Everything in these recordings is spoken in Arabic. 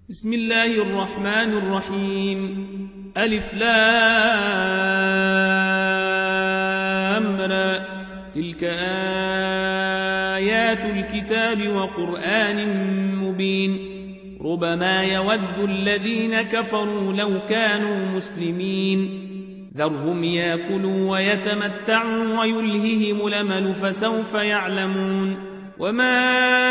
بسم الله الرحمن الرحيم. ألف لام را. تلك آيات الكتاب وقرآن مبين. ربما يود الذين كفروا لو كانوا مسلمين. ذرهم يأكلوا ويتمتعوا ويلههم الأمل فسوف يعلمون. وما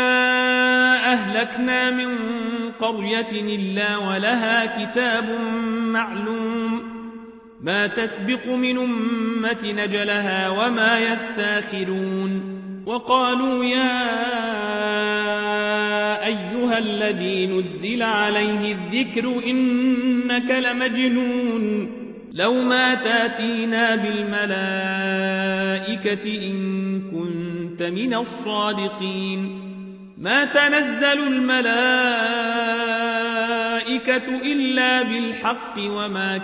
أهلكنا من قرية إلا ولها كتاب معلوم ما تسبق من أمة نجلها وما يستاخرون. وقالوا يا أيها الذي نزل عليه الذكر إنك لمجنون لو ما تاتينا بالملائكة إن كنت من الصادقين. ما تنزل الملائكة إلا بالحق وما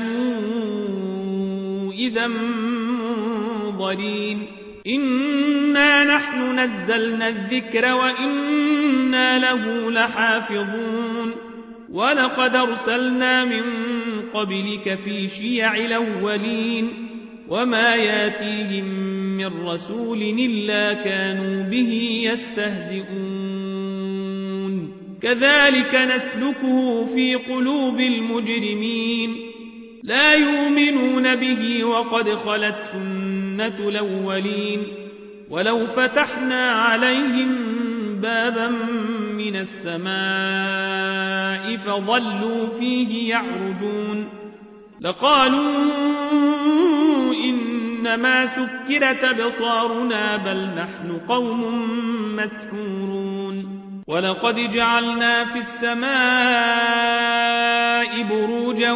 كانوا إذا منظرين. إنا نحن نزلنا الذكر وإنا له لحافظون. ولقد أرسلنا من قبلك في شيع الأولين وما ياتيهم من رسول إلا كانوا به يستهزئون. كذلك نسلكه في قلوب المجرمين لا يؤمنون به وقد خلت سنة الأولين. ولو فتحنا عليهم بابا من السماء فظلوا فيه يعرجون لقالوا إنما سكرت أبصارنا بل نحن قوم مسحورون. ولقد جعلنا في السماء بروجا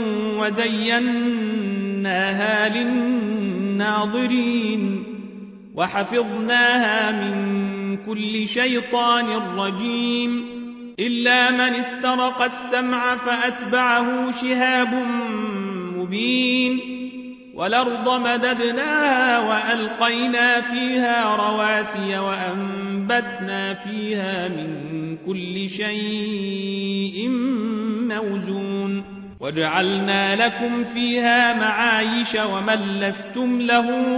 وزيناها للناظرين وحفظناها من كل شيطان رجيم إلا من استرق السمع فأتبعه شهاب مبين. والأرض مددناها وألقينا فيها رواسي وأنبتنا فيها من كل شيء موزون وجعلنا لكم فيها معايش ومن لستم له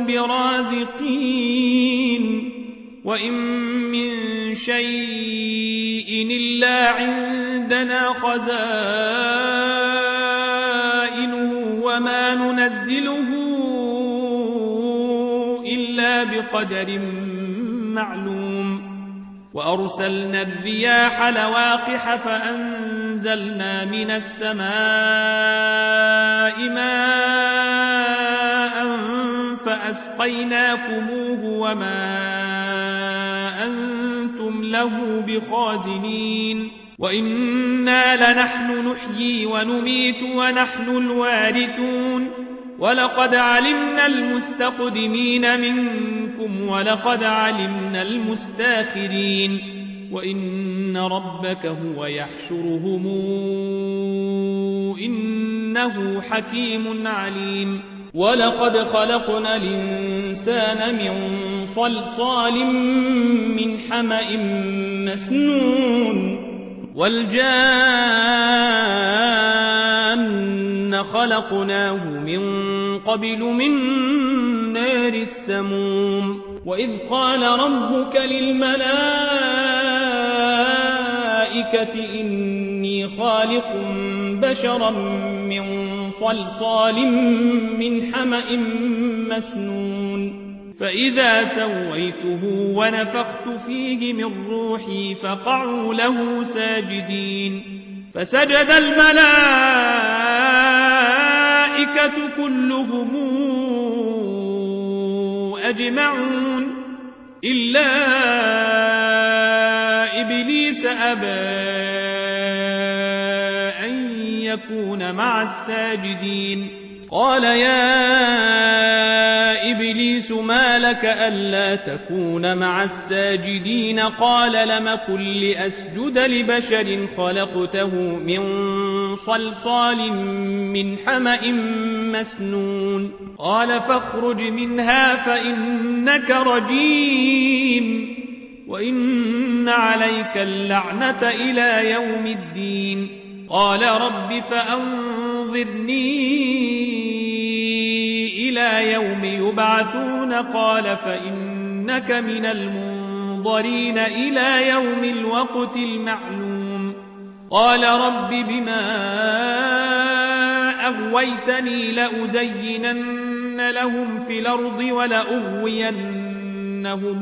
برازقين. وإن من شيء إلا عندنا خزائنه وما ننزله إلا بقدر معلوم. وأرسلنا الرياح لواقح فأنزلنا من السماء ماء فأسقيناكموه وما أنتم له بخازنين. وإنا لنحن نحيي ونميت ونحن الوارثون. ولقد علمنا المستقدمين منكم ولقد علمنا المستاخرين. وإن ربك هو يحشرهم إنه حكيم عليم. ولقد خلقنا الإنسان من صلصال من حمأ مسنون والجان خلقناه من قبل من نار السموم. وإذ قال ربك للملائكة إني خالق بشرا من صلصال من حمأ مسنون فإذا سويته ونفخت فيه من روحي فقعوا له ساجدين. فسجد الملائكة كلهم أجمعون إلا إبليس أبى أن يكون مع الساجدين. قال يا إبليس ما لك ألا تكون مع الساجدين؟ قال لم كن لأسجد لبشر خلقته من صلصال من حمأ مسنون. قال فاخرج منها فإنك رجيم وإن عليك اللعنة إلى يوم الدين قال رب فأنظرني إلى يوم يبعثون قال فإنك من المنظرين إلى يوم الوقت المعلوم قال رب بما أغويتني لأزينن لهم في الأرض ولأغوينهم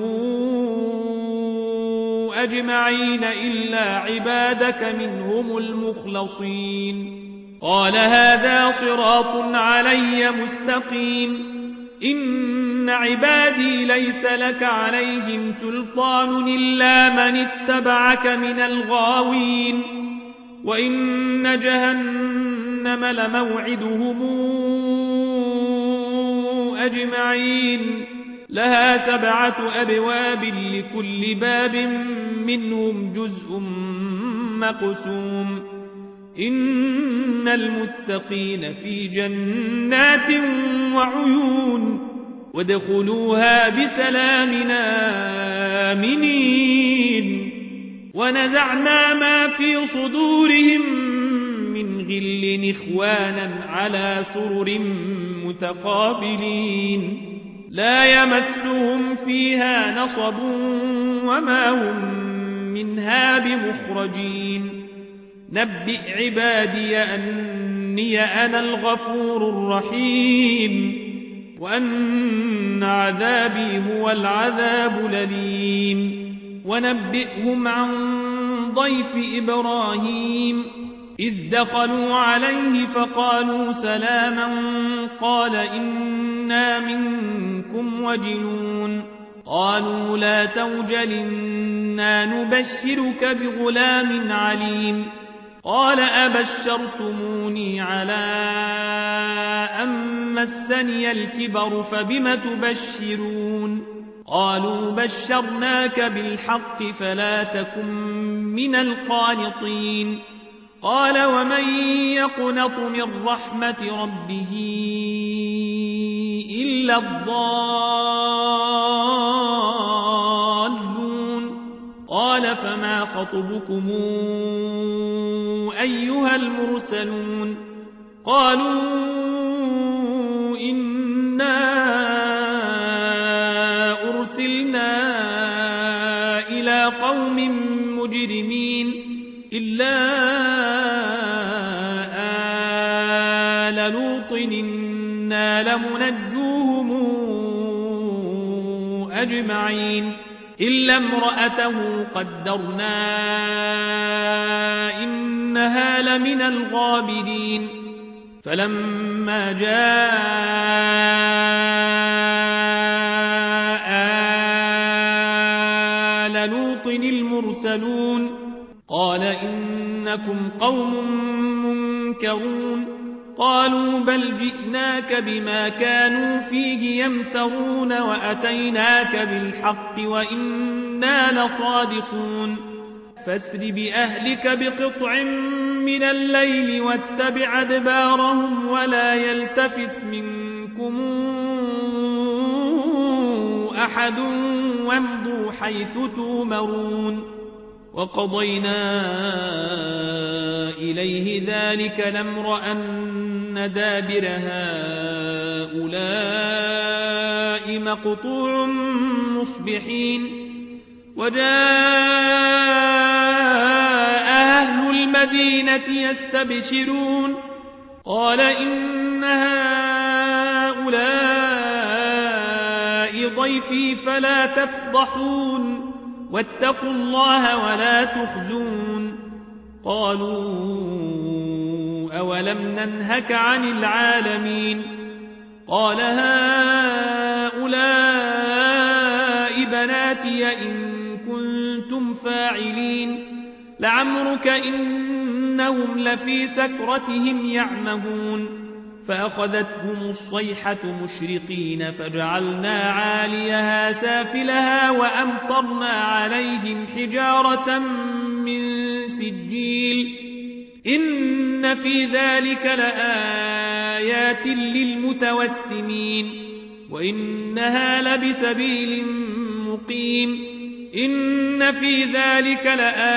أجمعين إلا عبادك منهم المخلصين قال هذا صراط علي مستقيم إن عبادي ليس لك عليهم سلطان إلا من اتبعك من الغاوين وإن جهنم لموعدهم أجمعين لها 7 أبواب لكل باب منهم جزء مقسوم إن المتقين في جنات وعيون وادخلوها بسلام آمنين ونزعنا ما في صدورهم من غل إخوانا على سرر متقابلين لا يمسهم فيها نصب وما هم منها بمخرجين نبئ عبادي أني أنا الغفور الرحيم وأن عذابي هو العذاب الأليم ونبئهم عن ضيف إبراهيم إذ دخلوا عليه فقالوا سلاما قال إنا منكم وجلون قالوا لا توجل إنا نبشرك بغلام عليم قال أبشرتموني على أن مسني الكبر فبم تبشرون قالوا بشرناك بالحق فلا تكن من القانطين قال ومن يقنط من رحمة ربه إلا الضالون قال فما خطبكم أيها المرسلون قالوا إنا أرسلنا إلى قوم مجرمين إلا آل لوط إنا لمنجوهم أجمعين إلا امرأته قدرنا إنها لمن الغابرين فلما جاء آل لوط المرسلون قال إنكم قوم منكرون قالوا بل جئناك بما كانوا فيه يمترون وأتيناك بالحق وإنا لصادقون فاسر بأهلك بقطع من الليل واتبع أدبارهم ولا يلتفت منكم أحد وامضوا حيث تؤمرون وقضينا إليه ذلك الأمر أن دابر هؤلاء مقطوع مصبحين وجاء أهل المدينة يستبشرون قال إن هؤلاء ضيفي فلا تفضحون واتقوا الله ولا تخزون قالوا أولم ننهك عن العالمين قال هؤلاء بناتي إن كنتم فاعلين لعمرك إنهم لفي سكرتهم يعمهون فأخذتهم الصيحة مشرقين فجعلنا عاليها سافلها وأمطرنا عليهم حجارة من سجيل إن في ذلك لآيات للمتوسمين وإنها لبسبيل مقيم إن في ذلك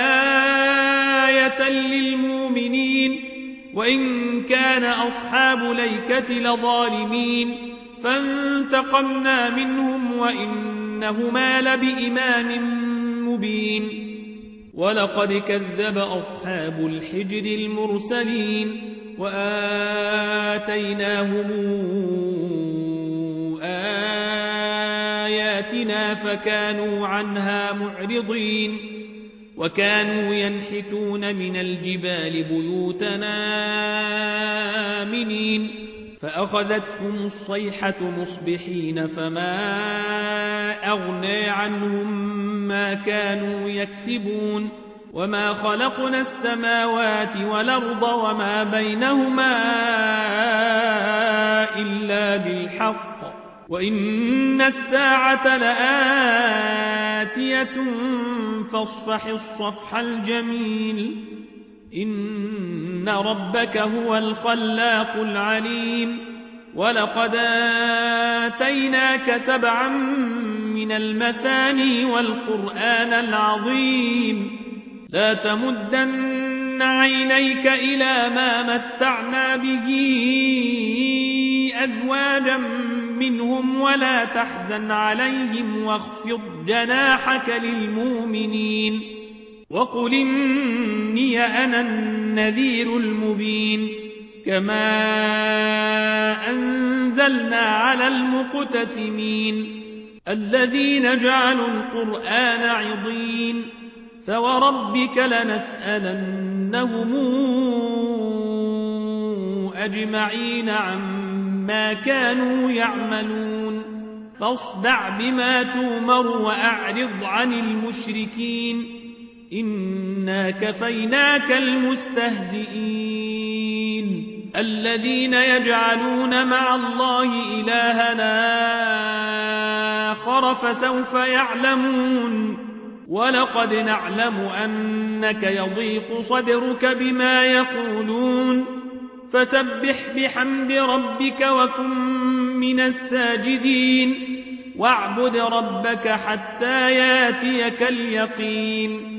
لآية للمؤمنين وإن كان أصحاب الأيكة لظالمين فانتقمنا منهم وإنهما لبإمام مبين ولقد كذب أصحاب الحجر المرسلين وآتيناهم آياتنا فكانوا عنها معرضين وكانوا ينحتون من الجبال بيوتنا آمنين فأخذتهم الصيحة مصبحين فما أغنى عنهم ما كانوا يكسبون وما خلقنا السماوات والأرض وما بينهما إلا بالحق وإن الساعة لآتية فاصفح الصفح الجميل إن ربك هو الخلاق العليم ولقد آتيناك 7 من المثاني والقرآن العظيم لا تمدن عينيك إلى ما متعنا به أزواجا منهم ولا تحزن عليهم واخفض جناحك للمؤمنين وقل إني أنا النذير المبين كما أنزلنا على المقتسمين الذين جعلوا القرآن عضين فوربك لنسألنهم أجمعين عما كانوا يعملون فاصدع بما تؤمر وأعرض عن المشركين إنا كفيناك المستهزئين الذين يجعلون مع الله إلهنا آخر فسوف يعلمون ولقد نعلم أنك يضيق صدرك بما يقولون فسبح بحمد ربك وكن من الساجدين واعبد ربك حتى ياتيك اليقين